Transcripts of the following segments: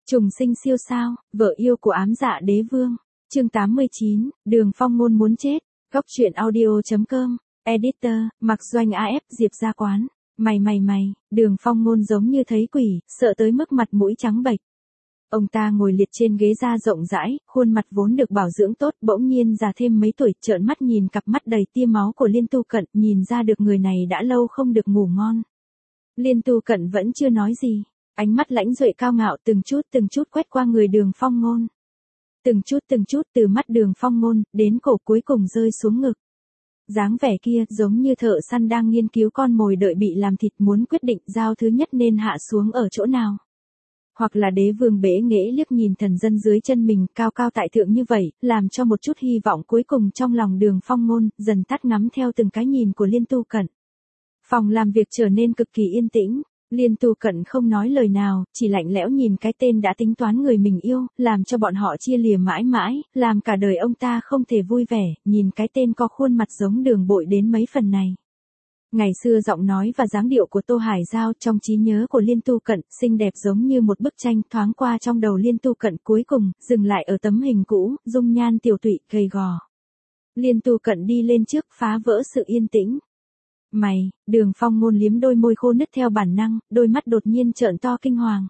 Trùng sinh siêu sao, vợ yêu của ám dạ đế vương. Chương 89, Đường Phong Ngôn muốn chết. Góc truyện audio.com. Editor, Mặc Doanh AF, Diệp Gia Quán. Mày, Đường Phong Ngôn giống như thấy quỷ, sợ tới mức mặt mũi trắng bệch. Ông ta ngồi liệt trên ghế da rộng rãi, khuôn mặt vốn được bảo dưỡng tốt bỗng nhiên già thêm mấy tuổi, trợn mắt nhìn cặp mắt đầy tia máu của Liên Tu Cận, nhìn ra được người này đã lâu không được ngủ ngon. Liên Tu Cận vẫn chưa nói gì, ánh mắt lãnh duệ cao ngạo từng chút quét qua người Đường Phong Ngôn. Từng chút từ mắt Đường Phong Ngôn, đến cổ cuối cùng rơi xuống ngực. Dáng vẻ kia giống như thợ săn đang nghiên cứu con mồi đợi bị làm thịt, muốn quyết định dao thứ nhất nên hạ xuống ở chỗ nào. Hoặc là đế vương bẽ nghễ liếc nhìn thần dân dưới chân mình cao cao tại thượng như vậy, làm cho một chút hy vọng cuối cùng trong lòng Đường Phong Ngôn dần tắt ngắm theo từng cái nhìn của Liên Tu Cận. Phòng làm việc trở nên cực kỳ yên tĩnh. Liên Tu Cận không nói lời nào, chỉ lạnh lẽo nhìn cái tên đã tính toán người mình yêu, làm cho bọn họ chia lìa mãi mãi, làm cả đời ông ta không thể vui vẻ, nhìn cái tên có khuôn mặt giống Đường Bội đến mấy phần này. Ngày xưa giọng nói và dáng điệu của Tô Hải Giao trong trí nhớ của Liên Tu Cận, xinh đẹp giống như một bức tranh thoáng qua trong đầu Liên Tu Cận, cuối cùng, dừng lại ở tấm hình cũ, dung nhan tiểu tụy, gầy gò. Liên Tu Cận đi lên trước phá vỡ sự yên tĩnh. Mày, Đường Phong Ngôn liếm đôi môi khô nứt theo bản năng, đôi mắt đột nhiên trợn to kinh hoàng.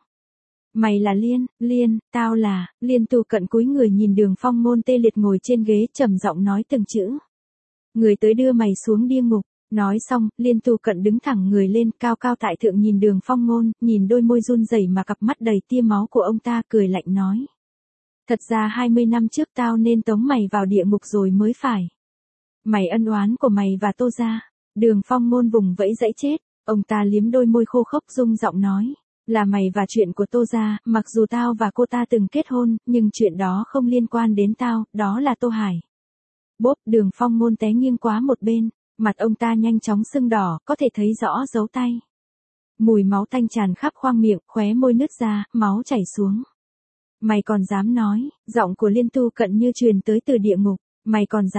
Mày là Liên, tao là, Liên Tu Cận cúi người nhìn Đường Phong Ngôn tê liệt ngồi trên ghế trầm giọng nói từng chữ. Người tới đưa mày xuống địa ngục. Nói xong, Liên Tu Cận đứng thẳng người lên cao cao tại thượng nhìn Đường Phong Ngôn, nhìn đôi môi run rẩy mà cặp mắt đầy tia máu của ông ta cười lạnh nói. Thật ra 20 năm trước tao nên tống mày vào địa ngục rồi mới phải. Mày ân oán của mày và Tô gia. Đường Phong Ngôn vùng vẫy dãy chết, ông ta liếm đôi môi khô khốc rung giọng nói. Là mày và chuyện của Tô gia, mặc dù tao và cô ta từng kết hôn, nhưng chuyện đó không liên quan đến tao, đó là Tô Hải. Bốp, Đường Phong Ngôn té nghiêng quá một bên. Mặt ông ta nhanh chóng sưng đỏ, có thể thấy rõ dấu tay. Mùi máu tanh tràn khắp khoang miệng, khóe môi nứt ra, máu chảy xuống. Mày còn dám nói, giọng của Liên Tu Cận như truyền tới từ địa ngục. Mày còn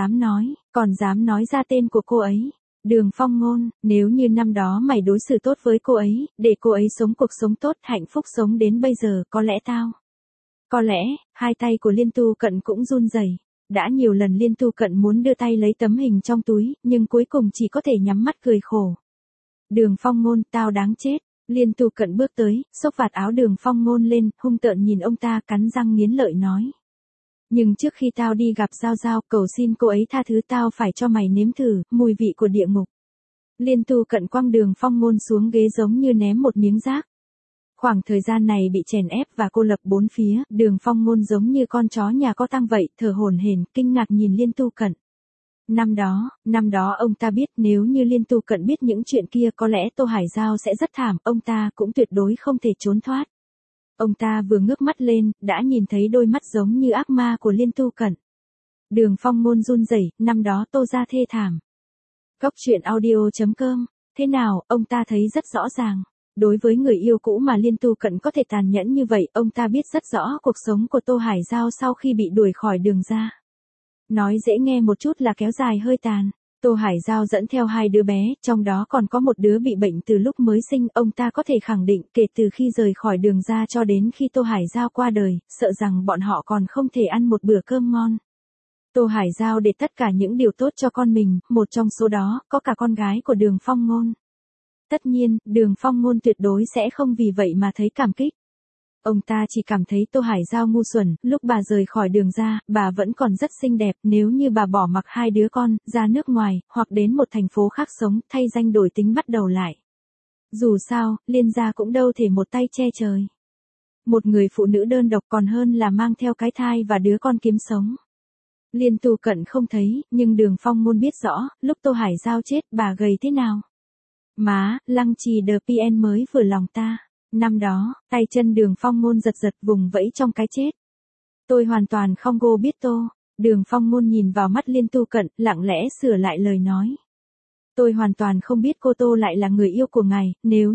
dám nói ra tên của cô ấy. Đường Phong Ngôn, nếu như năm đó mày đối xử tốt với cô ấy, để cô ấy sống cuộc sống tốt, hạnh phúc sống đến bây giờ, có lẽ, hai tay của Liên Tu Cận cũng run rẩy. Đã nhiều lần Liên Tu Cận muốn đưa tay lấy tấm hình trong túi, nhưng cuối cùng chỉ có thể nhắm mắt cười khổ. Đường Phong Ngôn, tao đáng chết. Liên Tu Cận bước tới, xốc vạt áo Đường Phong Ngôn lên, hung tợn nhìn ông ta cắn răng nghiến lợi nói. Nhưng trước khi tao đi gặp Giao Giao, cầu xin cô ấy tha thứ, tao phải cho mày nếm thử mùi vị của địa ngục. Liên Tu Cận quăng Đường Phong Ngôn xuống ghế giống như ném một miếng rác. Khoảng thời gian này bị chèn ép và cô lập bốn phía, Đường Phong Ngôn giống như con chó nhà có tang vậy, thở hổn hển, kinh ngạc nhìn Liên Tu Cận. Năm đó ông ta biết nếu như Liên Tu Cận biết những chuyện kia có lẽ Tô Hải Giao sẽ rất thảm, ông ta cũng tuyệt đối không thể trốn thoát. Ông ta vừa ngước mắt lên, đã nhìn thấy đôi mắt giống như ác ma của Liên Tu Cận. Đường Phong Ngôn run rẩy, năm đó Tô gia thê thảm. Góc truyện audio.com, thế nào, ông ta thấy rất rõ ràng. Đối với người yêu cũ mà Liên Tu Cận có thể tàn nhẫn như vậy, ông ta biết rất rõ cuộc sống của Tô Hải Giao sau khi bị đuổi khỏi Đường gia. Nói dễ nghe một chút là kéo dài hơi tàn. Tô Hải Giao dẫn theo hai đứa bé, trong đó còn có một đứa bị bệnh từ lúc mới sinh, ông ta có thể khẳng định kể từ khi rời khỏi Đường gia cho đến khi Tô Hải Giao qua đời, sợ rằng bọn họ còn không thể ăn một bữa cơm ngon. Tô Hải Giao để tất cả những điều tốt cho con mình, một trong số đó, có cả con gái của Đường Phong Ngôn. Tất nhiên, Đường Phong Ngôn tuyệt đối sẽ không vì vậy mà thấy cảm kích. Ông ta chỉ cảm thấy Tô Hải Giao ngu xuẩn, lúc bà rời khỏi Đường gia, bà vẫn còn rất xinh đẹp, nếu như bà bỏ mặc hai đứa con, ra nước ngoài, hoặc đến một thành phố khác sống, thay danh đổi tính bắt đầu lại. Dù sao, Liên gia cũng đâu thể một tay che trời. Một người phụ nữ đơn độc còn hơn là mang theo cái thai và đứa con kiếm sống. Liên Tu Cận không thấy, nhưng Đường Phong Ngôn biết rõ, lúc Tô Hải Giao chết, bà gầy thế nào. Má, Lăng Trì The PN mới vừa lòng ta. Năm đó, tay chân Đường Phong Ngôn giật vùng vẫy trong cái chết. Tôi hoàn toàn không biết Tô. Đường Phong Ngôn nhìn vào mắt Liên Tu Cận, lặng lẽ sửa lại lời nói. Tôi hoàn toàn không biết cô Tô lại là người yêu của ngài, nếu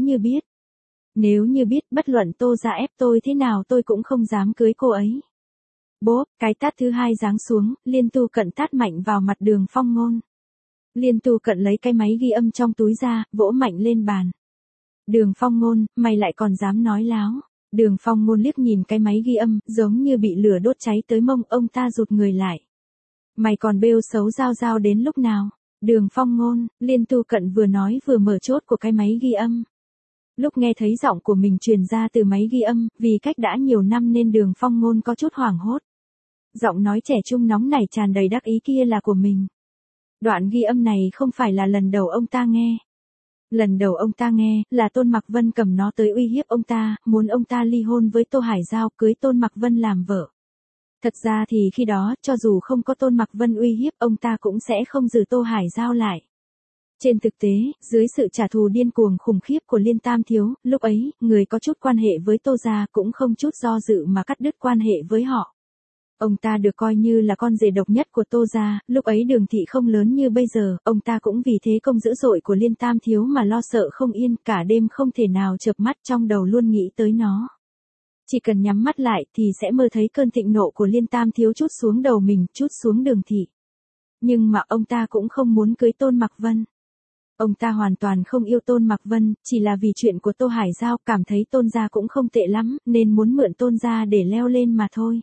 như biết bất luận Tô gia ép tôi thế nào tôi cũng không dám cưới cô ấy. Bốp, cái tát thứ hai giáng xuống, Liên Tu Cận tát mạnh vào mặt Đường Phong Ngôn. Liên Tu Cận lấy cái máy ghi âm trong túi ra, vỗ mạnh lên bàn. Đường Phong Ngôn, mày lại còn dám nói láo. Đường Phong Ngôn liếc nhìn cái máy ghi âm, giống như bị lửa đốt cháy tới mông, ông ta rụt người lại. Mày còn bêu xấu Giao Giao đến lúc nào? Đường Phong Ngôn, Liên Tu Cận vừa nói vừa mở chốt của cái máy ghi âm. Lúc nghe thấy giọng của mình truyền ra từ máy ghi âm, vì cách đã nhiều năm nên Đường Phong Ngôn có chút hoảng hốt. Giọng nói trẻ trung nóng nảy tràn đầy đắc ý kia là của mình. Đoạn ghi âm này không phải là lần đầu ông ta nghe. Lần đầu ông ta nghe là Tôn Mặc Vân cầm nó tới uy hiếp ông ta, muốn ông ta ly hôn với Tô Hải Giao, cưới Tôn Mặc Vân làm vợ. Thật ra thì khi đó, cho dù không có Tôn Mặc Vân uy hiếp, ông ta cũng sẽ không giữ Tô Hải Giao lại. Trên thực tế, dưới sự trả thù điên cuồng khủng khiếp của Liên Tam Thiếu, lúc ấy, người có chút quan hệ với Tô gia cũng không chút do dự mà cắt đứt quan hệ với họ. Ông ta được coi như là con rể độc nhất của Tô gia, lúc ấy Đường thị không lớn như bây giờ, ông ta cũng vì thế công dữ dội của Liên Tam Thiếu mà lo sợ không yên, cả đêm không thể nào chợp mắt, trong đầu luôn nghĩ tới nó. Chỉ cần nhắm mắt lại thì sẽ mơ thấy cơn thịnh nộ của Liên Tam Thiếu trút xuống đầu mình, trút xuống Đường thị. Nhưng mà ông ta cũng không muốn cưới Tôn Mặc Vân. Ông ta hoàn toàn không yêu Tôn Mặc Vân, chỉ là vì chuyện của Tô Hải Giao, cảm thấy Tôn gia cũng không tệ lắm, nên muốn mượn Tôn gia để leo lên mà thôi.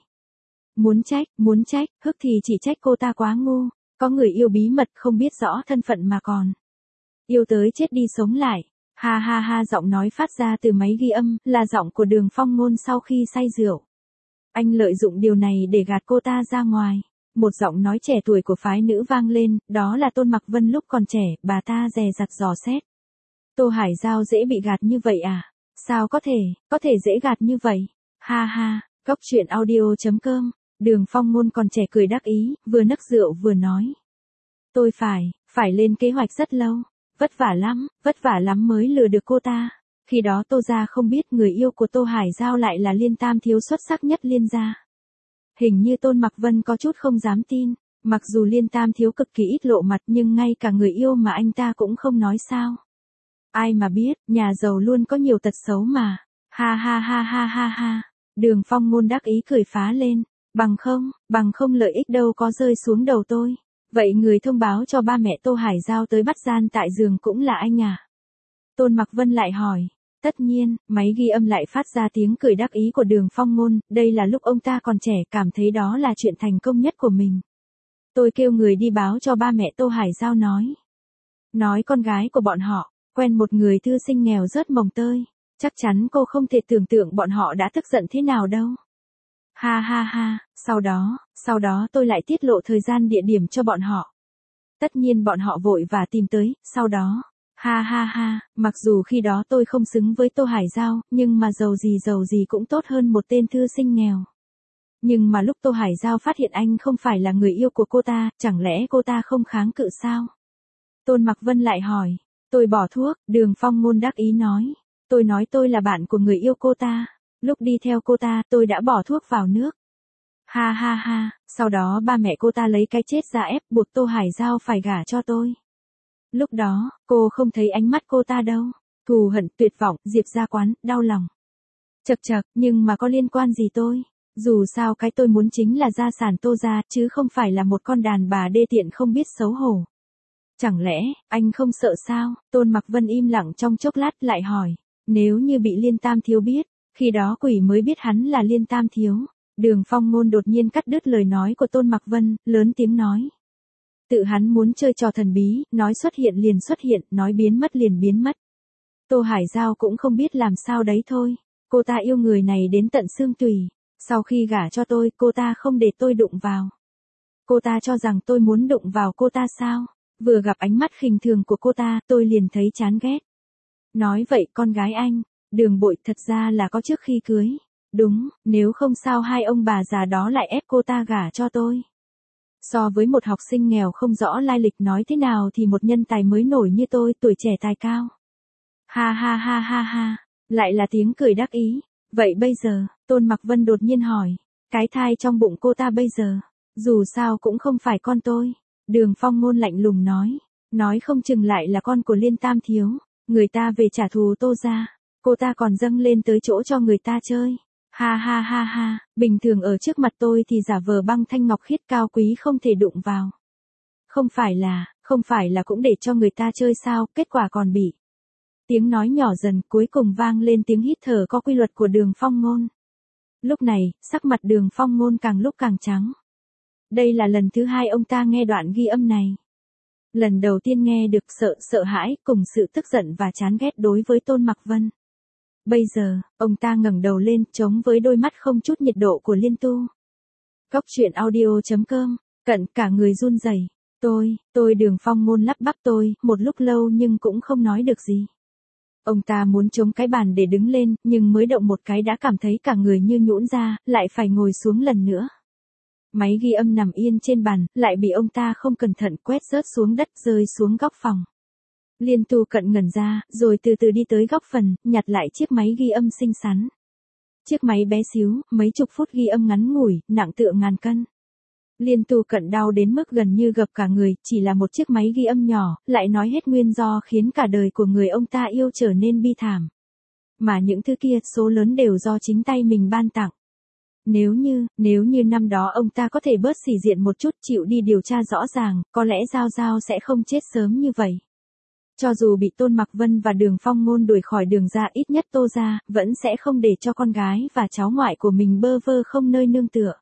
Muốn trách, hức thì chỉ trách cô ta quá ngu, có người yêu bí mật không biết rõ thân phận mà còn yêu tới chết đi sống lại. Ha ha ha, giọng nói phát ra từ máy ghi âm, là giọng của Đường Phong Ngôn sau khi say rượu. Anh lợi dụng điều này để gạt cô ta ra ngoài. Một giọng nói trẻ tuổi của phái nữ vang lên, đó là Tôn Mặc Vân lúc còn trẻ, bà ta dè dặt dò xét. Tô Hải Giao dễ bị gạt như vậy à? Sao có thể dễ gạt như vậy? Ha ha, Góc Truyện Audio.com. Đường Phong Ngôn còn trẻ cười đắc ý, vừa nấc rượu vừa nói. Tôi phải lên kế hoạch rất lâu, vất vả lắm mới lừa được cô ta. Khi đó Tô gia không biết người yêu của Tô Hải Giao lại là Liên Tam Thiếu xuất sắc nhất Liên gia. Hình như Tôn Mặc Vân có chút không dám tin, mặc dù Liên Tam Thiếu cực kỳ ít lộ mặt nhưng ngay cả người yêu mà anh ta cũng không nói sao. Ai mà biết, nhà giàu luôn có nhiều tật xấu mà. Ha ha ha ha ha ha. Đường Phong Ngôn đắc ý cười phá lên. Bằng không lợi ích đâu có rơi xuống đầu tôi. Vậy người thông báo cho ba mẹ Tô Hải Giao tới bắt gian tại giường cũng là anh à? Tôn Mặc Vân lại hỏi. Tất nhiên, máy ghi âm lại phát ra tiếng cười đắc ý của Đường Phong Ngôn, đây là lúc ông ta còn trẻ, cảm thấy đó là chuyện thành công nhất của mình. Tôi kêu người đi báo cho ba mẹ Tô Hải Giao nói con gái của bọn họ quen một người thư sinh nghèo rớt mồng tơi, chắc chắn cô không thể tưởng tượng bọn họ đã tức giận thế nào đâu. Ha ha ha, sau đó tôi lại tiết lộ thời gian địa điểm cho bọn họ. Tất nhiên bọn họ vội và tìm tới, sau đó, ha ha ha, mặc dù khi đó tôi không xứng với Tô Hải Giao, nhưng mà giàu gì cũng tốt hơn một tên thư sinh nghèo. Nhưng mà lúc Tô Hải Giao phát hiện anh không phải là người yêu của cô ta, chẳng lẽ cô ta không kháng cự sao? Tôn Mặc Vân lại hỏi, tôi bỏ thuốc, Đường Phong Ngôn đắc ý nói. Tôi nói tôi là bạn của người yêu cô ta. Lúc đi theo cô ta tôi đã bỏ thuốc vào nước. Ha ha ha, sau đó ba mẹ cô ta lấy cái chết ra ép buộc Tô Hải Giao phải gả cho tôi. Lúc đó, cô không thấy ánh mắt cô ta đâu. Thù hận, tuyệt vọng, Diệp Gia Quán, đau lòng. Chật, nhưng mà có liên quan gì tôi? Dù sao cái tôi muốn chính là gia sản Tô gia, chứ không phải là một con đàn bà đê tiện không biết xấu hổ. Chẳng lẽ, anh không sợ sao? Tôn Mặc Vân im lặng trong chốc lát lại hỏi. Nếu như bị Liên Tam Thiếu biết, khi đó quỷ mới biết hắn là Liên Tam Thiếu. Đường Phong Ngôn đột nhiên cắt đứt lời nói của Tôn Mặc Vân, lớn tiếng nói. Tự hắn muốn chơi trò thần bí, nói xuất hiện liền xuất hiện, nói biến mất liền biến mất. Tô Hải Giao cũng không biết làm sao đấy thôi. Cô ta yêu người này đến tận xương tủy. Sau khi gả cho tôi, cô ta không để tôi đụng vào. Cô ta cho rằng tôi muốn đụng vào cô ta sao? Vừa gặp ánh mắt khinh thường của cô ta, tôi liền thấy chán ghét. Nói vậy con gái anh, Đường Bội thật ra là có trước khi cưới. Đúng, nếu không sao hai ông bà già đó lại ép cô ta gả cho tôi. So với một học sinh nghèo không rõ lai lịch nói thế nào thì một nhân tài mới nổi như tôi, tuổi trẻ tài cao. Ha ha ha ha ha, lại là tiếng cười đắc ý. Vậy bây giờ, Tôn Mặc Vân đột nhiên hỏi, cái thai trong bụng cô ta bây giờ, dù sao cũng không phải con tôi. Đường Phong Ngôn lạnh lùng nói không chừng lại là con của Liên Tam Thiếu, người ta về trả thù Tô gia, cô ta còn dâng lên tới chỗ cho người ta chơi. Ha ha ha ha, bình thường ở trước mặt tôi thì giả vờ băng thanh ngọc khiết cao quý không thể đụng vào. Không phải là cũng để cho người ta chơi sao, kết quả còn bị Tiếng nói nhỏ dần cuối cùng vang lên tiếng hít thở có quy luật của Đường Phong Ngôn. Lúc này, sắc mặt Đường Phong Ngôn càng lúc càng trắng. Đây là lần thứ 2 ông ta nghe đoạn ghi âm này. Lần đầu tiên nghe được sợ hãi cùng sự tức giận và chán ghét đối với Tôn Mặc Vân. Bây giờ, ông ta ngẩng đầu lên chống với đôi mắt không chút nhiệt độ của Liên Tu. Góc truyện audio.com, Cận cả người run rẩy. Tôi Đường Phong Ngôn lắp bắp một lúc lâu nhưng cũng không nói được gì. Ông ta muốn chống cái bàn để đứng lên, nhưng mới động một cái đã cảm thấy cả người như nhũn ra, lại phải ngồi xuống lần nữa. Máy ghi âm nằm yên trên bàn, lại bị ông ta không cẩn thận quét rớt xuống đất rơi xuống góc phòng. Liên Tu Cận ngẩn ra, rồi từ từ đi tới góc phần, nhặt lại chiếc máy ghi âm xinh xắn. Chiếc máy bé xíu, mấy chục phút ghi âm ngắn ngủi, nặng tựa ngàn cân. Liên Tu Cận đau đến mức gần như gập cả người, chỉ là một chiếc máy ghi âm nhỏ, lại nói hết nguyên do khiến cả đời của người ông ta yêu trở nên bi thảm. Mà những thứ kia số lớn đều do chính tay mình ban tặng. Nếu như năm đó ông ta có thể bớt xỉ diện một chút chịu đi điều tra rõ ràng, có lẽ Giao Giao sẽ không chết sớm như vậy. Cho dù bị Tôn Mặc Vân và Đường Phong Ngôn đuổi khỏi Đường gia, ít nhất Tô gia vẫn sẽ không để cho con gái và cháu ngoại của mình bơ vơ không nơi nương tựa.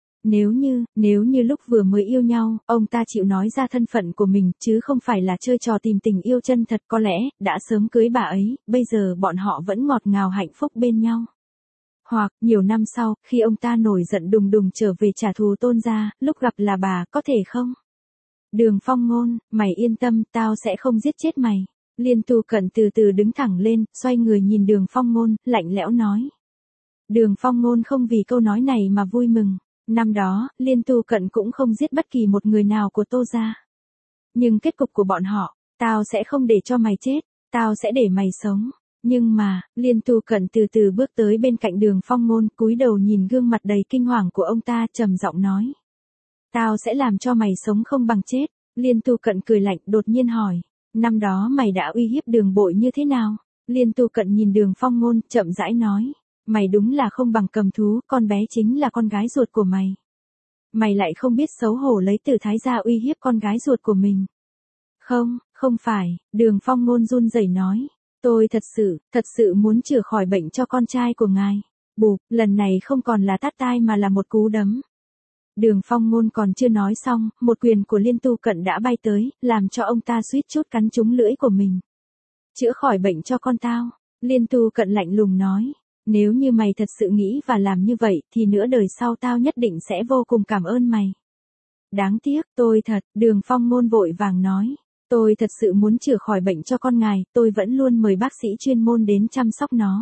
Nếu như lúc vừa mới yêu nhau, ông ta chịu nói ra thân phận của mình, chứ không phải là chơi trò tìm tình yêu chân thật, có lẽ đã sớm cưới bà ấy, bây giờ bọn họ vẫn ngọt ngào hạnh phúc bên nhau. Hoặc, nhiều năm sau, khi ông ta nổi giận đùng đùng trở về trả thù Tôn gia, lúc gặp là bà, có thể không? Đường Phong Ngôn, mày yên tâm, tao sẽ không giết chết mày. Liên Tu Cận từ từ đứng thẳng lên, xoay người nhìn Đường Phong Ngôn, lạnh lẽo nói. Đường Phong Ngôn không vì câu nói này mà vui mừng. Năm đó, Liên Tu Cận cũng không giết bất kỳ một người nào của Tô gia. Nhưng kết cục của bọn họ, tao sẽ không để cho mày chết, tao sẽ để mày sống. Nhưng mà, Liên Tu Cận từ từ bước tới bên cạnh Đường Phong Ngôn, cúi đầu nhìn gương mặt đầy kinh hoàng của ông ta, trầm giọng nói. Tao sẽ làm cho mày sống không bằng chết. Liên Tu Cận cười lạnh, đột nhiên hỏi. Năm đó mày đã uy hiếp Đường Bội như thế nào? Liên Tu Cận nhìn Đường Phong Ngôn, chậm rãi nói. Mày đúng là không bằng cầm thú, con bé chính là con gái ruột của mày. Mày lại không biết xấu hổ lấy Tử Thái gia uy hiếp con gái ruột của mình. Không phải, Đường Phong Ngôn run rẩy nói. Tôi thật sự muốn chữa khỏi bệnh cho con trai của ngài. Bụp, lần này không còn là tát tai mà là một cú đấm. Đường Phong Ngôn còn chưa nói xong, một quyền của Liên Tu Cận đã bay tới, làm cho ông ta suýt chút cắn trúng lưỡi của mình. Chữa khỏi bệnh cho con tao. Liên Tu Cận lạnh lùng nói. Nếu như mày thật sự nghĩ và làm như vậy, thì nửa đời sau tao nhất định sẽ vô cùng cảm ơn mày. Đáng tiếc, Đường Phong Ngôn vội vàng nói. Tôi thật sự muốn chữa khỏi bệnh cho con ngài, tôi vẫn luôn mời bác sĩ chuyên môn đến chăm sóc nó.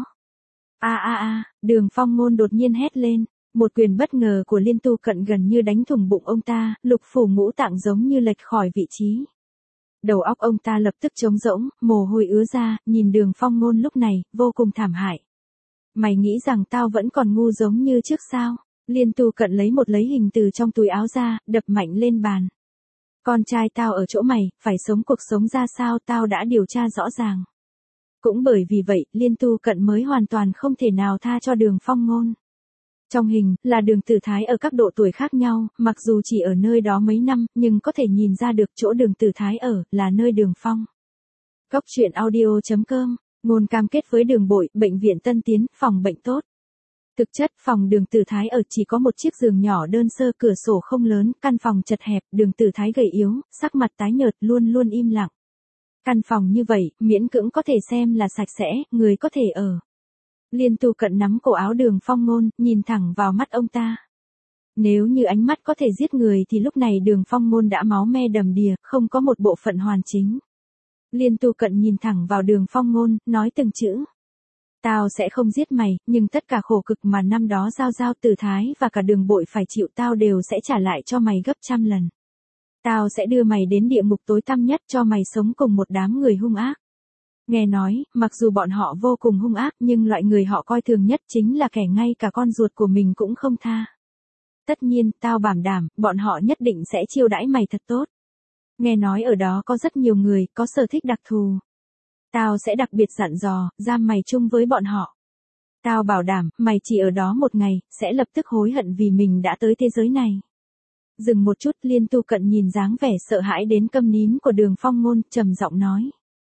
Đường Phong Ngôn đột nhiên hét lên. Một quyền bất ngờ của Liên Tu Cận gần như đánh thủng bụng ông ta, lục phủ ngũ tạng giống như lệch khỏi vị trí. Đầu óc ông ta lập tức trống rỗng, mồ hôi ứa ra, nhìn Đường Phong Ngôn lúc này, vô cùng thảm hại. Mày nghĩ rằng tao vẫn còn ngu giống như trước sao? Liên Tu Cận lấy hình từ trong túi áo ra, đập mạnh lên bàn. Con trai tao ở chỗ mày, phải sống cuộc sống ra sao tao đã điều tra rõ ràng. Cũng bởi vì vậy, Liên Tu Cận mới hoàn toàn không thể nào tha cho Đường Phong Ngôn. Trong hình, là Đường Tử Thái ở các độ tuổi khác nhau, mặc dù chỉ ở nơi đó mấy năm, nhưng có thể nhìn ra được chỗ Đường Tử Thái ở, là nơi Đường Phong. Góc truyện audio.com, Ngôn cam kết với Đường Bội, bệnh viện Tân Tiến, phòng bệnh tốt. Thực chất, phòng Đường Tử Thái ở chỉ có một chiếc giường nhỏ đơn sơ, cửa sổ không lớn, căn phòng chật hẹp, Đường Tử Thái gầy yếu, sắc mặt tái nhợt, luôn luôn im lặng. Căn phòng như vậy, miễn cưỡng có thể xem là sạch sẽ, người có thể ở. Liên Tu Cận nắm cổ áo Đường Phong Ngôn, nhìn thẳng vào mắt ông ta. Nếu như ánh mắt có thể giết người thì lúc này Đường Phong Ngôn đã máu me đầm đìa, không có một bộ phận hoàn chỉnh. Liên Tu Cận nhìn thẳng vào Đường Phong Ngôn, nói từng chữ. Tao sẽ không giết mày, nhưng tất cả khổ cực mà năm đó Giao Giao, Tử Thái và cả Đường Bội phải chịu tao đều sẽ trả lại cho mày gấp trăm lần. Tao sẽ đưa mày đến địa ngục tối tăm nhất cho mày sống cùng một đám người hung ác. Nghe nói, mặc dù bọn họ vô cùng hung ác nhưng loại người họ coi thường nhất chính là kẻ ngay cả con ruột của mình cũng không tha. Tất nhiên, tao bảo đảm, bọn họ nhất định sẽ chiêu đãi mày thật tốt. Nghe nói ở đó có rất nhiều người, có sở thích đặc thù. Tao sẽ đặc biệt dặn dò, giam mày chung với bọn họ. Tao bảo đảm, mày chỉ ở đó một ngày, sẽ lập tức hối hận vì mình đã tới thế giới này. Dừng một chút, Liên Tu Cận nhìn dáng vẻ sợ hãi đến câm nín của Đường Phong Ngôn, trầm giọng nói.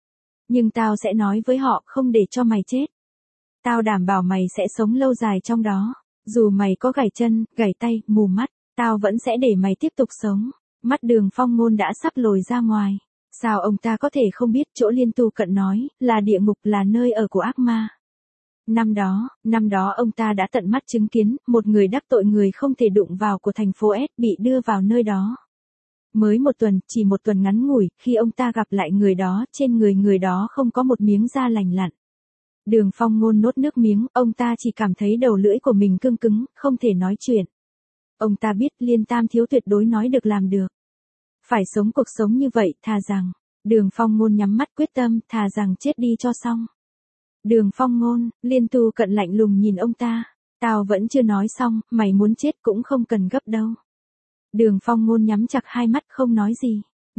Nhưng tao sẽ nói với họ không để cho mày chết. Tao đảm bảo mày sẽ sống lâu dài trong đó. Dù mày có gãy chân, gãy tay, mù mắt, tao vẫn sẽ để mày tiếp tục sống. Mắt Đường Phong Ngôn đã sắp lồi ra ngoài. Sao ông ta có thể không biết chỗ Liên Tu Cận nói là địa ngục là nơi ở của ác ma. Năm đó ông ta đã tận mắt chứng kiến một người đắc tội người không thể đụng vào của thành phố S bị đưa vào nơi đó. Mới chỉ một tuần ngắn ngủi, khi ông ta gặp lại người đó, trên người đó không có một miếng da lành lặn. Đường Phong Ngôn nuốt nước miếng, ông ta chỉ cảm thấy đầu lưỡi của mình cứng cứng, không thể nói chuyện. Ông ta biết Liên Tam Thiếu tuyệt đối nói được làm được. Phải sống cuộc sống như vậy, thà rằng. Đường Phong Ngôn nhắm mắt quyết tâm, thà rằng chết đi cho xong. Đường Phong Ngôn, Liên Tu Cận lạnh lùng nhìn ông ta. Tao vẫn chưa nói xong, mày muốn chết cũng không cần gấp đâu. Đường Phong Ngôn nhắm chặt hai mắt không nói gì.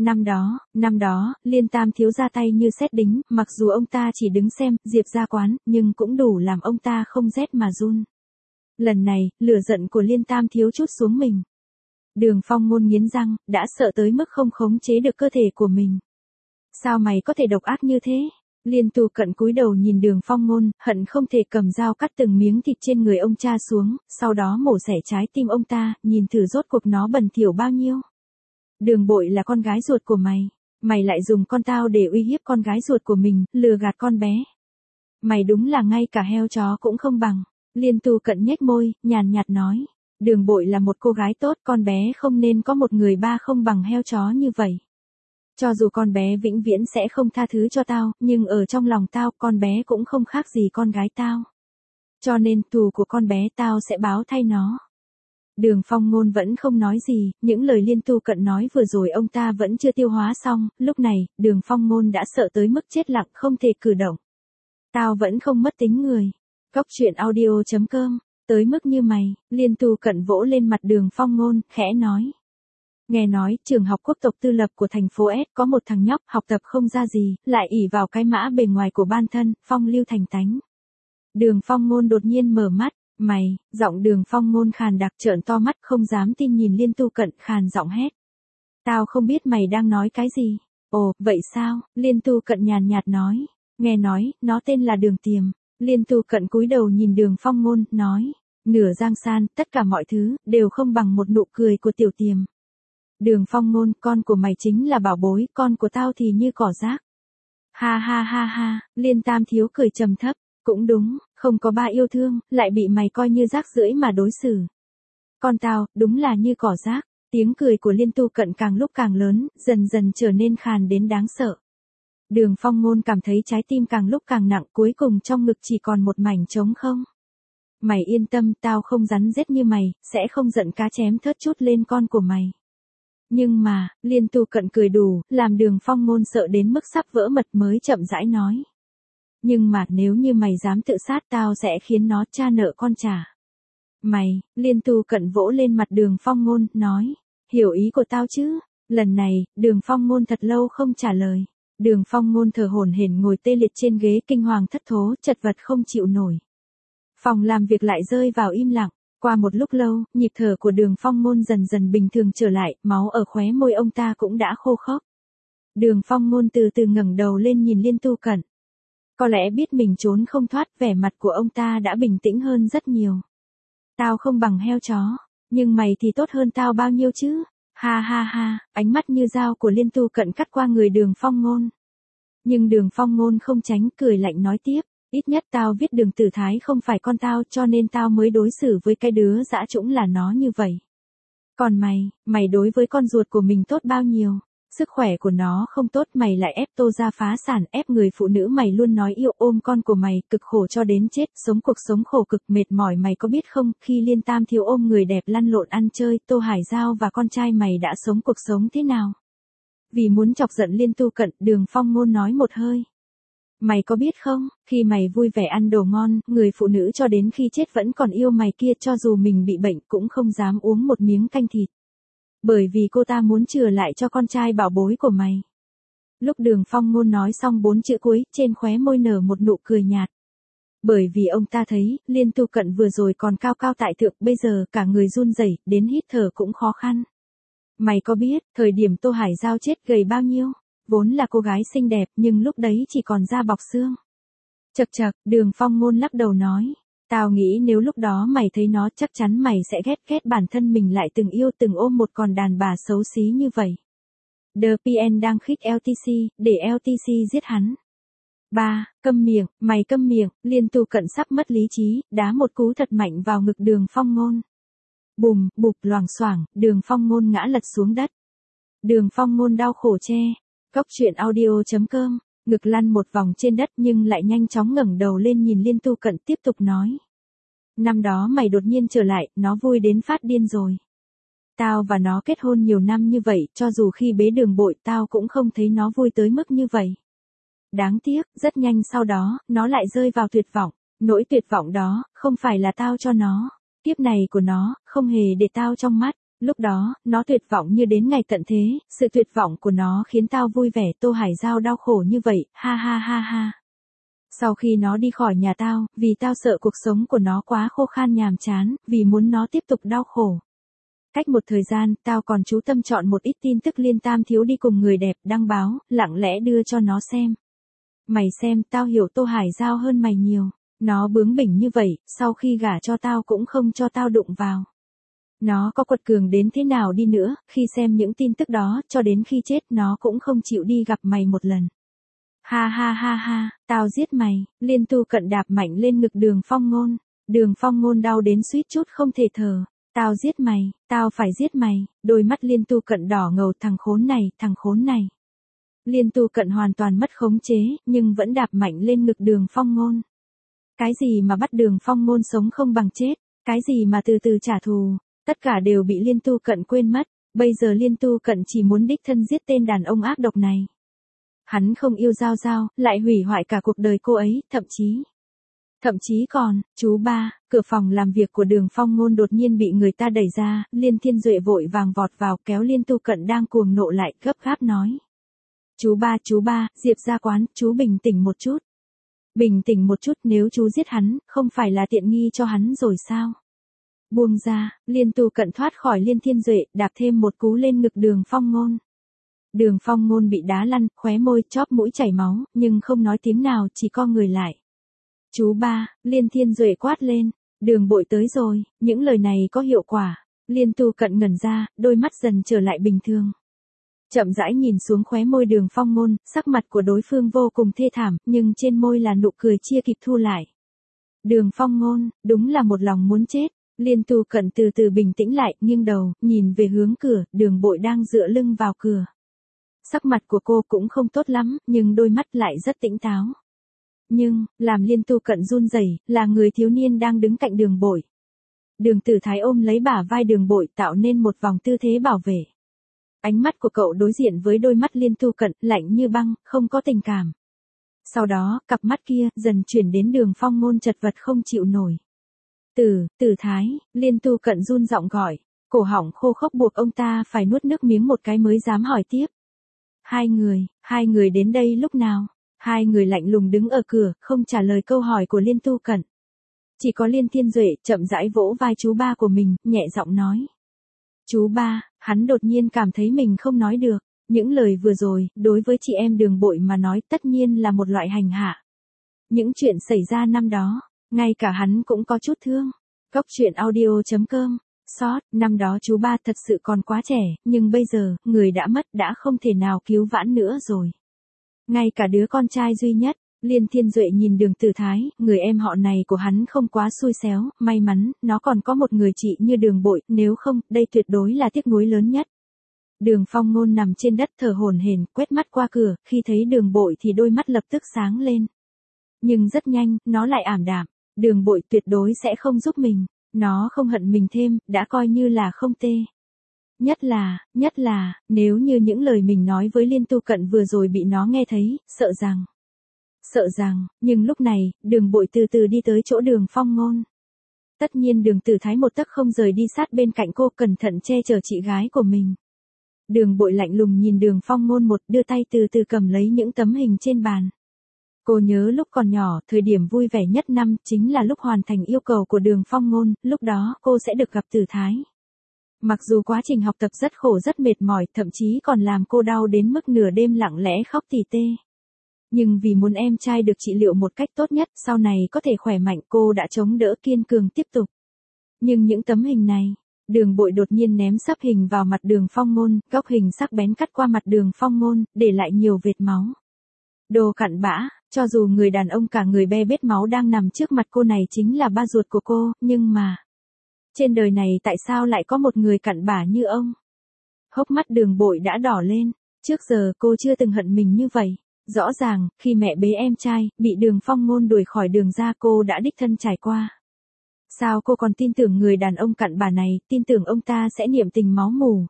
Năm đó, Liên Tam Thiếu ra tay như sét đính, mặc dù ông ta chỉ đứng xem, Diệp ra quán, nhưng cũng đủ làm ông ta không rét mà run. Lần này, lửa giận của Liên Tam Thiếu trút xuống mình. Đường Phong Ngôn nghiến răng, đã sợ tới mức không khống chế được cơ thể của mình. Sao mày có thể độc ác như thế? Liên Tu Cận cúi đầu nhìn Đường Phong Ngôn, hận không thể cầm dao cắt từng miếng thịt trên người ông cha xuống, sau đó mổ xẻ trái tim ông ta, nhìn thử rốt cuộc nó bẩn thỉu bao nhiêu. Đường Bội là con gái ruột của mày, mày lại dùng con tao để uy hiếp con gái ruột của mình, lừa gạt con bé. Mày đúng là ngay cả heo chó cũng không bằng. Liên Tu Cận nhếch môi, nhàn nhạt nói. Đường Bội là một cô gái tốt, con bé không nên có một người ba không bằng heo chó như vậy. Cho dù con bé vĩnh viễn sẽ không tha thứ cho tao, nhưng ở trong lòng tao, con bé cũng không khác gì con gái tao. Cho nên thù của con bé tao sẽ báo thay nó. Đường Phong Ngôn vẫn không nói gì, những lời Liên Tu Cận nói vừa rồi ông ta vẫn chưa tiêu hóa xong, lúc này, Đường Phong Ngôn đã sợ tới mức chết lặng không thể cử động. Tao vẫn không mất tính người. Góc truyện audio.com, tới mức như mày, Liên Tu Cận vỗ lên mặt Đường Phong Ngôn, khẽ nói. Nghe nói, trường học quốc tộc tư lập của thành phố S có một thằng nhóc học tập không ra gì, lại ỷ vào cái mã bề ngoài của ban thân, phong lưu thành tánh. Đường Phong Ngôn đột nhiên mở mắt, giọng Đường Phong Ngôn khàn đặc trợn to mắt không dám tin nhìn Liên Tu Cận khàn giọng hét. Tao không biết mày đang nói cái gì. Ồ, vậy sao? Liên Tu Cận nhàn nhạt nói. Nghe nói, nó tên là Đường Tiềm. Liên Tu Cận cúi đầu nhìn Đường Phong Ngôn, nói. Nửa giang san, tất cả mọi thứ, đều không bằng một nụ cười của Tiểu Tiềm. Đường Phong Ngôn, con của mày chính là bảo bối, con của tao thì như cỏ rác. Ha ha ha ha, Liên Tam Thiếu cười trầm thấp. Cũng đúng, không có ba yêu thương, lại bị mày coi như rác rưởi mà đối xử. Con tao, đúng là như cỏ rác. Tiếng cười của Liên Tu Cận càng lúc càng lớn, dần dần trở nên khàn đến đáng sợ. Đường Phong Ngôn cảm thấy trái tim càng lúc càng nặng, cuối cùng trong ngực chỉ còn một mảnh trống không. Mày yên tâm, tao không rắn rết như mày, sẽ không giận cá chém thớt chút lên con của mày. Nhưng mà, Liên Tu Cận cười đủ, làm Đường Phong Ngôn sợ đến mức sắp vỡ mật mới chậm rãi nói. Nhưng mà nếu như mày dám tự sát tao sẽ khiến nó cha nợ con trả. Liên Tu Cận vỗ lên mặt Đường Phong Ngôn, nói. Hiểu ý của tao chứ? Lần này, Đường Phong Ngôn thật lâu không trả lời. Đường Phong Ngôn thở hổn hển ngồi tê liệt trên ghế kinh hoàng thất thố, chật vật không chịu nổi. Phòng làm việc lại rơi vào im lặng. Qua một lúc lâu, nhịp thở của Đường Phong Ngôn dần dần bình thường trở lại, máu ở khóe môi ông ta cũng đã khô khốc. Đường Phong Ngôn từ từ ngẩng đầu lên nhìn Liên Tu Cận. Có lẽ biết mình trốn không thoát, vẻ mặt của ông ta đã bình tĩnh hơn rất nhiều. Tao không bằng heo chó, nhưng mày thì tốt hơn tao bao nhiêu chứ? Ha ha ha, ánh mắt như dao của Liên Tu Cận cắt qua người Đường Phong Ngôn. Nhưng Đường Phong Ngôn không tránh, cười lạnh nói tiếp. Ít nhất tao viết Đường Tử Thái không phải con tao, cho nên tao mới đối xử với cái đứa dã trũng là nó như vậy. Còn mày đối với con ruột của mình tốt bao nhiêu? Sức khỏe của nó không tốt, mày lại ép Tô ra phá sản, ép người phụ nữ mày luôn nói yêu ôm con của mày, cực khổ cho đến chết, sống cuộc sống khổ cực mệt mỏi. Mày có biết không, khi Liên Tam Thiếu ôm người đẹp lăn lộn ăn chơi, Tô Hải Giao và con trai mày đã sống cuộc sống thế nào? Vì muốn chọc giận Liên Tu Cận, Đường Phong Ngôn nói một hơi. Mày có biết không, khi mày vui vẻ ăn đồ ngon, người phụ nữ cho đến khi chết vẫn còn yêu mày kia, cho dù mình bị bệnh cũng không dám uống một miếng canh thịt. Bởi vì cô ta muốn chừa lại cho con trai bảo bối của mày. Lúc Đường Phong Ngôn nói xong 4 chữ cuối, trên khóe môi nở một nụ cười nhạt. Bởi vì ông ta thấy, Liên Tu Cận vừa rồi còn cao cao tại thượng, bây giờ cả người run rẩy, đến hít thở cũng khó khăn. Mày có biết, thời điểm Tô Hải Giao chết gầy bao nhiêu? vốn là cô gái xinh đẹp nhưng lúc đấy chỉ còn da bọc xương. Chậc chậc, Đường Phong Ngôn lắc đầu nói. Tao nghĩ nếu lúc đó mày thấy nó chắc chắn mày sẽ ghét bản thân mình lại từng yêu từng ôm một con đàn bà xấu xí như vậy. The PN đang khích LTC, để LTC giết hắn. 3. Câm miệng, mày câm miệng, Liên Tu Cận sắp mất lý trí, đá một cú thật mạnh vào ngực Đường Phong Ngôn. Bùm, bụp loảng xoảng, Đường Phong Ngôn ngã lật xuống đất. Đường Phong Ngôn đau khổ che. Cốc truyện audio.com, ngực lăn một vòng trên đất nhưng lại nhanh chóng ngẩng đầu lên nhìn Liên Tu Cận tiếp tục nói. Năm đó mày đột nhiên trở lại, nó vui đến phát điên rồi. Tao và nó kết hôn nhiều năm như vậy, cho dù khi bế Đường Bội tao cũng không thấy nó vui tới mức như vậy. Đáng tiếc, rất nhanh sau đó, nó lại rơi vào tuyệt vọng. Nỗi tuyệt vọng đó, không phải là tao cho nó. Kiếp này của nó, không hề để tao trong mắt. Lúc đó, nó tuyệt vọng như đến ngày tận thế, sự tuyệt vọng của nó khiến tao vui vẻ. Tô Hải Giao đau khổ như vậy, ha ha ha ha. Sau khi nó đi khỏi nhà tao, vì tao sợ cuộc sống của nó quá khô khan nhàm chán, vì muốn nó tiếp tục đau khổ. Cách một thời gian, tao còn chú tâm chọn một ít tin tức Liên Tam Thiếu đi cùng người đẹp đăng báo, lặng lẽ đưa cho nó xem. Mày xem, tao hiểu Tô Hải Giao hơn mày nhiều. Nó bướng bỉnh như vậy, sau khi gả cho tao cũng không cho tao đụng vào. Nó có quật cường đến thế nào đi nữa, khi xem những tin tức đó, cho đến khi chết nó cũng không chịu đi gặp mày một lần. Ha ha ha ha, tao giết mày, Liên Tu Cận đạp mạnh lên ngực Đường Phong Ngôn. Đường Phong Ngôn đau đến suýt chút không thể thở. Tao giết mày, tao phải giết mày, đôi mắt Liên Tu Cận đỏ ngầu, thằng khốn này. Liên Tu Cận hoàn toàn mất khống chế, nhưng vẫn đạp mạnh lên ngực Đường Phong Ngôn. Cái gì mà bắt Đường Phong Ngôn sống không bằng chết, cái gì mà từ từ trả thù, tất cả đều bị Liên Tu Cận quên mất, bây giờ Liên Tu Cận chỉ muốn đích thân giết tên đàn ông ác độc này. Hắn không yêu Giao Giao, lại hủy hoại cả cuộc đời cô ấy, thậm chí còn, chú ba, cửa phòng làm việc của Đường Phong Ngôn đột nhiên bị người ta đẩy ra, Liên Thiên Duệ vội vàng vọt vào kéo Liên Tu Cận đang cuồng nộ lại, gấp gáp nói. Chú ba, Diệp ra quán, chú bình tĩnh một chút. Bình tĩnh một chút, nếu chú giết hắn, không phải là tiện nghi cho hắn rồi sao? Buông ra, Liên Tu Cận thoát khỏi Liên Thiên Duệ, đạp thêm một cú lên ngực Đường Phong Ngôn. Đường Phong Ngôn bị đá lăn, khóe môi, chóp mũi chảy máu, nhưng không nói tiếng nào, chỉ co người lại. Chú ba, Liên Thiên Duệ quát lên, Đường Bội tới rồi, những lời này có hiệu quả. Liên Tu Cận ngẩn ra, đôi mắt dần trở lại bình thường. Chậm rãi nhìn xuống khóe môi Đường Phong Ngôn, sắc mặt của đối phương vô cùng thê thảm, nhưng trên môi là nụ cười chưa kịp thu lại. Đường Phong Ngôn, đúng là một lòng muốn chết. Liên Tu Cận từ từ bình tĩnh lại, nghiêng đầu, nhìn về hướng cửa, Đường Bội đang dựa lưng vào cửa. Sắc mặt của cô cũng không tốt lắm, nhưng đôi mắt lại rất tỉnh táo. Nhưng, làm Liên Tu Cận run rẩy, là người thiếu niên đang đứng cạnh Đường Bội. Đường Tử Thái ôm lấy bả vai Đường Bội tạo nên một vòng tư thế bảo vệ. Ánh mắt của cậu đối diện với đôi mắt Liên Tu Cận, lạnh như băng, không có tình cảm. Sau đó, cặp mắt kia, dần chuyển đến Đường Phong Ngôn chật vật không chịu nổi. Tử Thái, Liên Tu Cận run giọng gọi, cổ họng khô khốc buộc ông ta phải nuốt nước miếng một cái mới dám hỏi tiếp. Hai người đến đây lúc nào? Hai người lạnh lùng đứng ở cửa, không trả lời câu hỏi của Liên Tu Cận. Chỉ có Liên Thiên Duệ chậm rãi vỗ vai chú ba của mình, nhẹ giọng nói. Chú ba, hắn đột nhiên cảm thấy mình không nói được. Những lời vừa rồi, đối với chị em Đường Bội mà nói tất nhiên là một loại hành hạ. Những chuyện xảy ra năm đó, ngay cả hắn cũng có chút thương. Cốc truyện audio.com. Năm đó chú ba thật sự còn quá trẻ, nhưng bây giờ, người đã mất đã không thể nào cứu vãn nữa rồi. Ngay cả đứa con trai duy nhất, Liên Thiên Duệ nhìn Đường Tử Thái, người em họ này của hắn không quá xui xéo, may mắn, nó còn có một người chị như Đường Bội, nếu không, đây tuyệt đối là tiếc nuối lớn nhất. Đường Phong Ngôn nằm trên đất thở hổn hển, quét mắt qua cửa, khi thấy Đường Bội thì đôi mắt lập tức sáng lên. Nhưng rất nhanh, nó lại ảm đạm, Đường Bội tuyệt đối sẽ không giúp mình, nó không hận mình thêm, đã coi như là không tê. Nhất là, nếu như những lời mình nói với Liên Tu Cận vừa rồi bị nó nghe thấy, sợ rằng, nhưng lúc này, Đường Bội từ từ đi tới chỗ Đường Phong Ngôn. Tất nhiên Đường Tử Thái một tấc không rời đi sát bên cạnh cô, cẩn thận che chở chị gái của mình. Đường Bội lạnh lùng nhìn Đường Phong Ngôn đưa tay từ từ cầm lấy những tấm hình trên bàn. Cô nhớ lúc còn nhỏ, thời điểm vui vẻ nhất năm, chính là lúc hoàn thành yêu cầu của Đường Phong Ngôn, lúc đó cô sẽ được gặp Tử Thái. Mặc dù quá trình học tập rất khổ rất mệt mỏi, thậm chí còn làm cô đau đến mức nửa đêm lặng lẽ khóc tỉ tê. Nhưng vì muốn em trai được trị liệu một cách tốt nhất, sau này có thể khỏe mạnh, cô đã chống đỡ kiên cường tiếp tục. Nhưng những tấm hình này, Đường Bội đột nhiên ném sấp hình vào mặt Đường Phong Ngôn, góc hình sắc bén cắt qua mặt Đường Phong Ngôn, để lại nhiều vệt máu. Đồ cặn bã, cho dù người đàn ông cả người be bết máu đang nằm trước mặt cô này chính là ba ruột của cô, nhưng mà trên đời này tại sao lại có một người cặn bã như ông? Hốc mắt Đường Bội đã đỏ lên, trước giờ cô chưa từng hận mình như vậy. Rõ ràng, khi mẹ bế em trai, bị Đường Phong Ngôn đuổi khỏi đường ra cô đã đích thân trải qua. Sao cô còn tin tưởng người đàn ông cặn bã này, tin tưởng ông ta sẽ niệm tình máu mủ?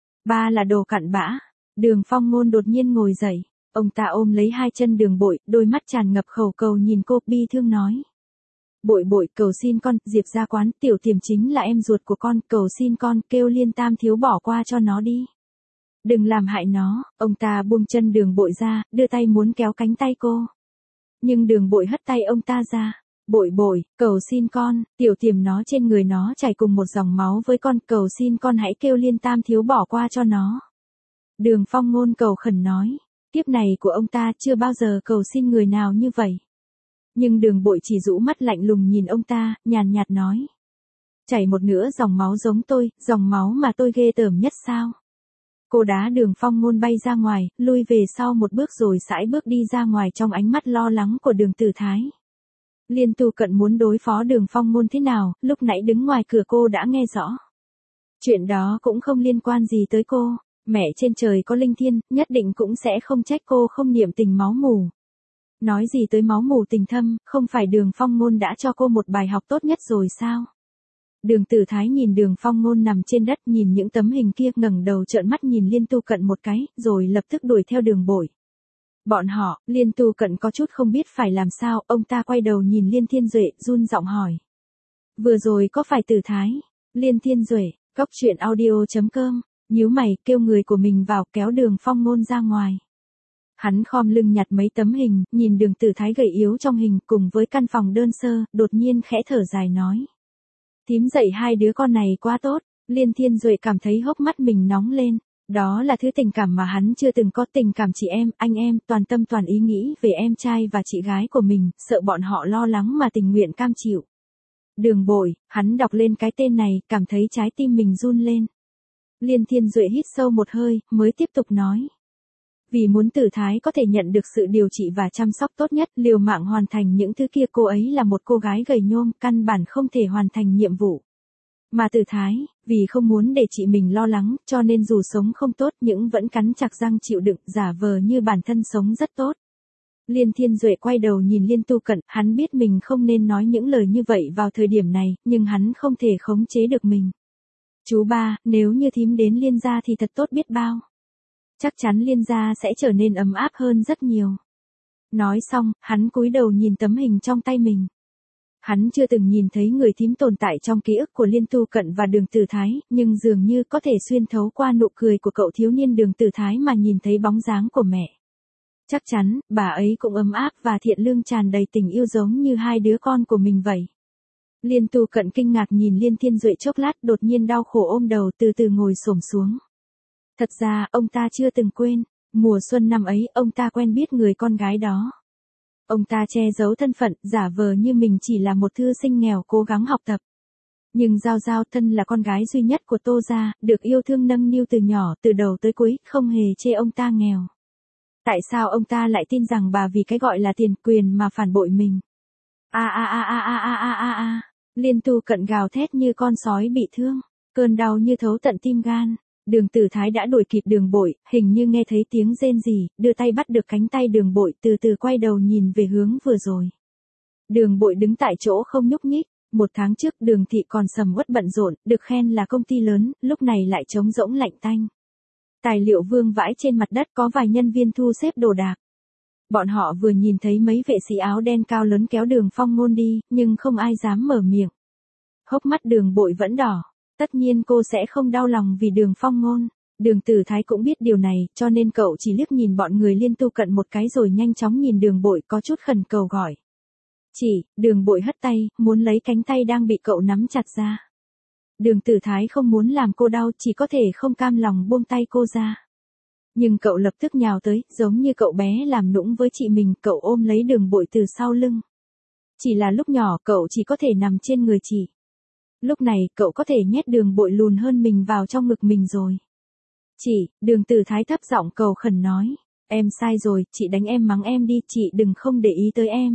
Ba là đồ cặn bã. Đường Phong Ngôn đột nhiên ngồi dậy. Ông ta ôm lấy hai chân Đường Bội, đôi mắt tràn ngập khẩu cầu nhìn cô, bi thương nói. Bội Bội, cầu xin con, Diệp Gia Quán, Tiểu Tiềm chính là em ruột của con, cầu xin con, kêu Liên Tam thiếu bỏ qua cho nó đi. Đừng làm hại nó. Ông ta buông chân Đường Bội ra, đưa tay muốn kéo cánh tay cô. Nhưng Đường Bội hất tay ông ta ra. Bội Bội, cầu xin con, Tiểu Tiềm nó trên người nó chảy cùng một dòng máu với con, cầu xin con hãy kêu Liên Tam thiếu bỏ qua cho nó. Đường Phong Ngôn cầu khẩn nói. Kiếp này của ông ta chưa bao giờ cầu xin người nào như vậy. Nhưng Đường Bội chỉ rũ mắt lạnh lùng nhìn ông ta, nhàn nhạt nói. Chảy một nửa dòng máu giống tôi, dòng máu mà tôi ghê tởm nhất sao? Cô đá Đường Phong Ngôn bay ra ngoài, lui về sau một bước rồi sải bước đi ra ngoài trong ánh mắt lo lắng của Đường Tử Thái. Liên Tu Cận muốn đối phó Đường Phong Ngôn thế nào, lúc nãy đứng ngoài cửa cô đã nghe rõ. Chuyện đó cũng không liên quan gì tới cô. Mẹ trên trời có linh thiêng, nhất định cũng sẽ không trách cô không niệm tình máu mủ. Nói gì tới máu mủ tình thâm, không phải Đường Phong Ngôn đã cho cô một bài học tốt nhất rồi sao? Đường Tử Thái nhìn Đường Phong Ngôn nằm trên đất, nhìn những tấm hình kia, ngẩng đầu trợn mắt nhìn Liên Tu Cận một cái, rồi lập tức đuổi theo Đường Bội. Bọn họ, Liên Tu Cận có chút không biết phải làm sao, ông ta quay đầu nhìn Liên Thiên Duệ, run giọng hỏi. Vừa rồi có phải Tử Thái? Liên Thiên Duệ, Cóc Truyện Audio.com. Nhíu mày, kêu người của mình vào, kéo Đường Phong Ngôn ra ngoài. Hắn khom lưng nhặt mấy tấm hình, nhìn Đường Tử Thái gầy yếu trong hình cùng với căn phòng đơn sơ, đột nhiên khẽ thở dài nói. Thím dạy hai đứa con này quá tốt. Liên Thiên Duệ cảm thấy hốc mắt mình nóng lên. Đó là thứ tình cảm mà hắn chưa từng có, tình cảm chị em, anh em, toàn tâm toàn ý nghĩ về em trai và chị gái của mình, sợ bọn họ lo lắng mà tình nguyện cam chịu. Đường Bội, hắn đọc lên cái tên này, cảm thấy trái tim mình run lên. Liên Thiên Duệ hít sâu một hơi, mới tiếp tục nói. Vì muốn Tử Thái có thể nhận được sự điều trị và chăm sóc tốt nhất, liều mạng hoàn thành những thứ kia, cô ấy là một cô gái gầy nhom, căn bản không thể hoàn thành nhiệm vụ. Mà Tử Thái, vì không muốn để chị mình lo lắng, cho nên dù sống không tốt nhưng vẫn cắn chặt răng chịu đựng, giả vờ như bản thân sống rất tốt. Liên Thiên Duệ quay đầu nhìn Liên Tu Cận, hắn biết mình không nên nói những lời như vậy vào thời điểm này, nhưng hắn không thể khống chế được mình. Chú ba, nếu như thím đến Liên gia thì thật tốt biết bao. Chắc chắn Liên gia sẽ trở nên ấm áp hơn rất nhiều. Nói xong, hắn cúi đầu nhìn tấm hình trong tay mình. Hắn chưa từng nhìn thấy người thím tồn tại trong ký ức của Liên Tu Cận và Đường Tử Thái, nhưng dường như có thể xuyên thấu qua nụ cười của cậu thiếu niên Đường Tử Thái mà nhìn thấy bóng dáng của mẹ. Chắc chắn, bà ấy cũng ấm áp và thiện lương, tràn đầy tình yêu giống như hai đứa con của mình vậy. Liên Tu Cận kinh ngạc nhìn Liên Thiên Duệ chốc lát, đột nhiên đau khổ ôm đầu, từ từ ngồi xổm xuống. Thật ra, ông ta chưa từng quên, mùa xuân năm ấy, ông ta quen biết người con gái đó. Ông ta che giấu thân phận, giả vờ như mình chỉ là một thư sinh nghèo cố gắng học tập. Nhưng Giao Giao thân là con gái duy nhất của Tô gia, được yêu thương nâng niu từ nhỏ, từ đầu tới cuối, không hề chê ông ta nghèo. Tại sao ông ta lại tin rằng bà vì cái gọi là tiền quyền mà phản bội mình? Liên Tu Cận gào thét như con sói bị thương, cơn đau như thấu tận tim gan. Đường Tử Thái đã đuổi kịp Đường Bội, hình như nghe thấy tiếng rên rỉ, đưa tay bắt được cánh tay Đường Bội, từ từ quay đầu nhìn về hướng vừa rồi. Đường Bội đứng tại chỗ không nhúc nhích. Một tháng trước Đường thị còn sầm uất bận rộn, được khen là công ty lớn, lúc này lại trống rỗng lạnh tanh. Tài liệu vương vãi trên mặt đất, có vài nhân viên thu xếp đồ đạc. Bọn họ vừa nhìn thấy mấy vệ sĩ áo đen cao lớn kéo Đường Phong Ngôn đi, nhưng không ai dám mở miệng. Hốc mắt Đường Bội vẫn đỏ. Tất nhiên cô sẽ không đau lòng vì Đường Phong Ngôn. Đường Tử Thái cũng biết điều này, cho nên cậu chỉ liếc nhìn bọn người Liên Tu Cận một cái rồi nhanh chóng nhìn Đường Bội, có chút khẩn cầu gọi. Chỉ, Đường Bội hất tay, muốn lấy cánh tay đang bị cậu nắm chặt ra. Đường Tử Thái không muốn làm cô đau, chỉ có thể không cam lòng buông tay cô ra. Nhưng cậu lập tức nhào tới, giống như cậu bé làm nũng với chị mình, cậu ôm lấy Đường Bội từ sau lưng. Chỉ là lúc nhỏ cậu chỉ có thể nằm trên người chị. Lúc này cậu có thể nhét Đường Bội lùn hơn mình vào trong ngực mình rồi. Chị, Đường Tử Thái thấp giọng cầu khẩn nói. Em sai rồi, chị đánh em mắng em đi, chị đừng không để ý tới em.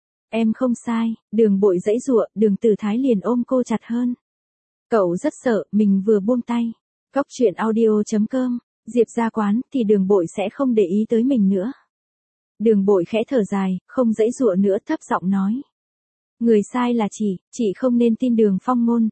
Em không sai, Đường Bội giãy giụa, Đường Tử Thái liền ôm cô chặt hơn. Cậu rất sợ, mình vừa buông tay. Góc truyện audio.com, Diệp ra quán thì Đường Bội sẽ không để ý tới mình nữa. Đường Bội khẽ thở dài, không giãy giụa nữa, thấp giọng nói. Người sai là chị không nên tin Đường Phong Ngôn,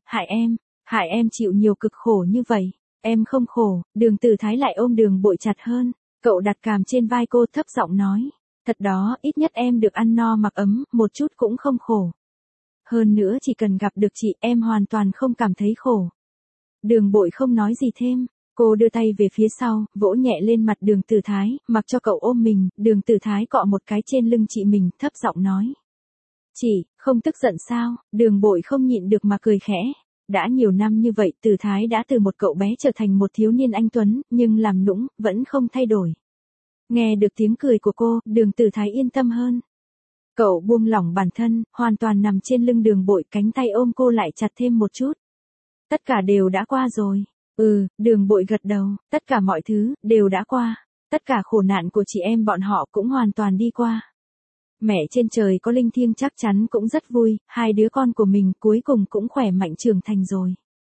hại em chịu nhiều cực khổ như vậy. Em không khổ, Đường Tử Thái lại ôm Đường Bội chặt hơn. Cậu đặt cằm trên vai cô, thấp giọng nói. Thật đó, ít nhất em được ăn no mặc ấm, một chút cũng không khổ. Hơn nữa chỉ cần gặp được chị, em hoàn toàn không cảm thấy khổ. Đường Bội không nói gì thêm. Cô đưa tay về phía sau, vỗ nhẹ lên mặt Đường Tử Thái, mặc cho cậu ôm mình. Đường Tử Thái cọ một cái trên lưng chị mình, thấp giọng nói. Chị, không tức giận sao? Đường Bội không nhịn được mà cười khẽ. Đã nhiều năm như vậy, Tử Thái đã từ một cậu bé trở thành một thiếu niên anh tuấn, nhưng làm nũng, vẫn không thay đổi. Nghe được tiếng cười của cô, Đường Tử Thái yên tâm hơn. Cậu buông lỏng bản thân, hoàn toàn nằm trên lưng Đường Bội, cánh tay ôm cô lại chặt thêm một chút. Tất cả đều đã qua rồi. Đường Bội gật đầu, tất cả mọi thứ, đều đã qua. Tất cả khổ nạn của chị em bọn họ cũng hoàn toàn đi qua. Mẹ trên trời có linh thiêng chắc chắn cũng rất vui, hai đứa con của mình cuối cùng cũng khỏe mạnh trưởng thành rồi.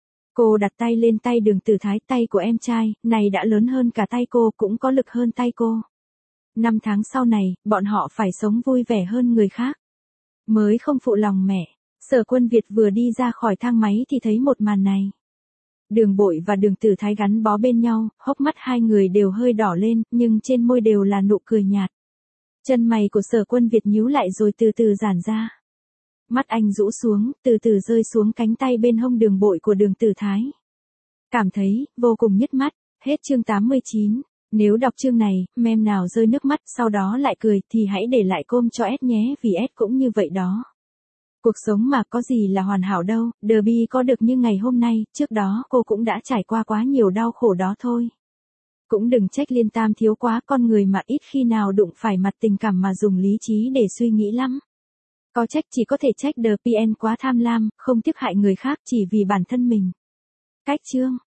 Cô đặt tay lên tay Đường Tử Thái, tay của em trai, này đã lớn hơn cả tay cô, cũng có lực hơn tay cô. 5 tháng sau này, bọn họ phải sống vui vẻ hơn người khác. Mới không phụ lòng mẹ. Sở Quân Việt vừa đi ra khỏi thang máy thì thấy một màn này. Đường Bội và Đường Tử Thái gắn bó bên nhau, hốc mắt hai người đều hơi đỏ lên, nhưng trên môi đều là nụ cười nhạt. Chân mày của Sở Quân Việt nhíu lại rồi từ từ giãn ra. Mắt anh rũ xuống, từ từ rơi xuống cánh tay bên hông Đường Bội của Đường Tử Thái. Cảm thấy, vô cùng nhức mắt. Hết chương 89. Nếu đọc chương này, mem nào rơi nước mắt, sau đó lại cười, thì hãy để lại com cho S nhé, vì S cũng như vậy đó. Cuộc sống mà có gì là hoàn hảo đâu, Derby có được như ngày hôm nay, trước đó cô cũng đã trải qua quá nhiều đau khổ đó thôi. Cũng đừng trách Liên Tam thiếu quá, con người mà ít khi nào đụng phải mặt tình cảm mà dùng lý trí để suy nghĩ lắm. Có trách chỉ có thể trách The PN quá tham lam, không tiếc hại người khác chỉ vì bản thân mình. Cách chương